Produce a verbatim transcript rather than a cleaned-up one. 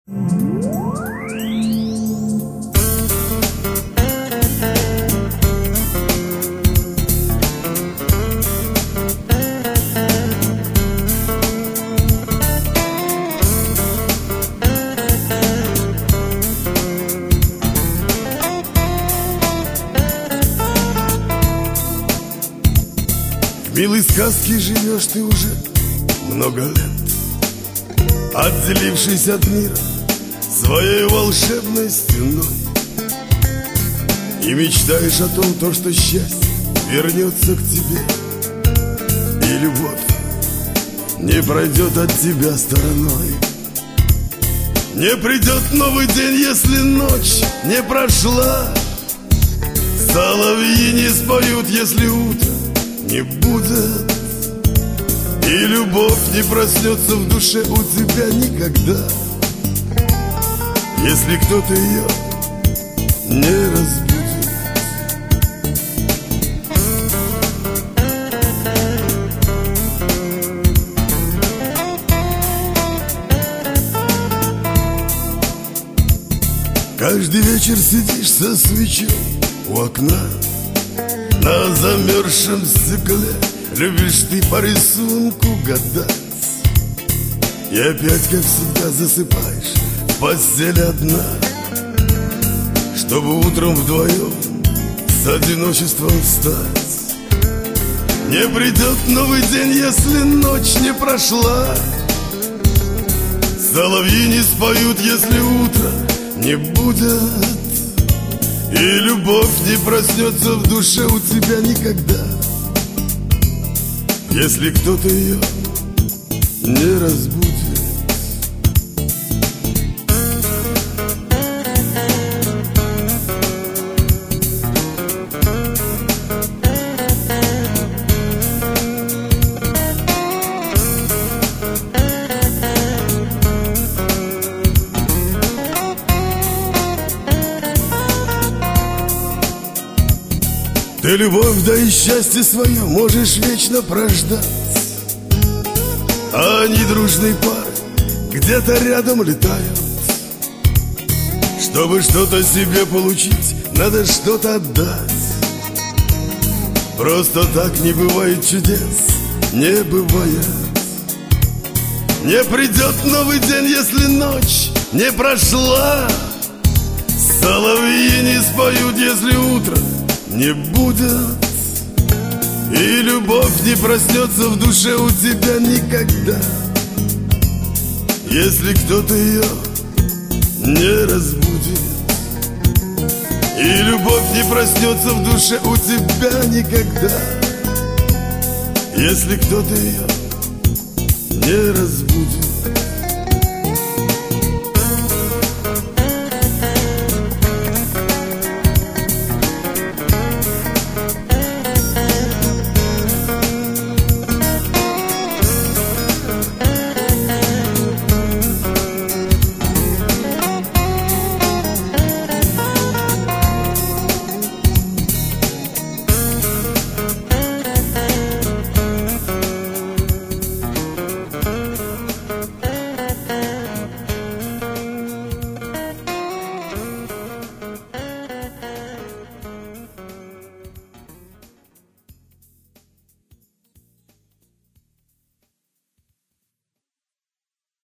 В милой сказке живешь ты уже много лет, отделившись от мира своей волшебной стеной, и мечтаешь о том, то, что счастье вернется к тебе, и любовь не пройдет от тебя стороной. Не придет новый день, если ночь не прошла, соловьи не споют, если утро не будет, и любовь не проснется в душе у тебя никогда, если кто-то ее не разбудит. Каждый вечер сидишь со свечой у окна, на замерзшем стекле любишь ты по рисунку гадать, и опять, как всегда, засыпаешь в постели одна, чтобы утром вдвоем с одиночеством встать. Не придет новый день, если ночь не прошла, соловьи не споют, если утро не будет, и любовь не проснется в душе у тебя никогда, если кто-то ее не разбудит. Ты любовь, да и счастье свое можешь вечно прождать, а они дружной парой где-то рядом летают. Чтобы что-то себе получить, надо что-то отдать. Просто так не бывает чудес, не бывает. Не придет новый день, если ночь не прошла, соловьи не споют, если утро не будет, и любовь не проснется в душе у тебя никогда, если кто-то ее не разбудит. И любовь не проснется в душе у тебя никогда, если кто-то ее не разбудит.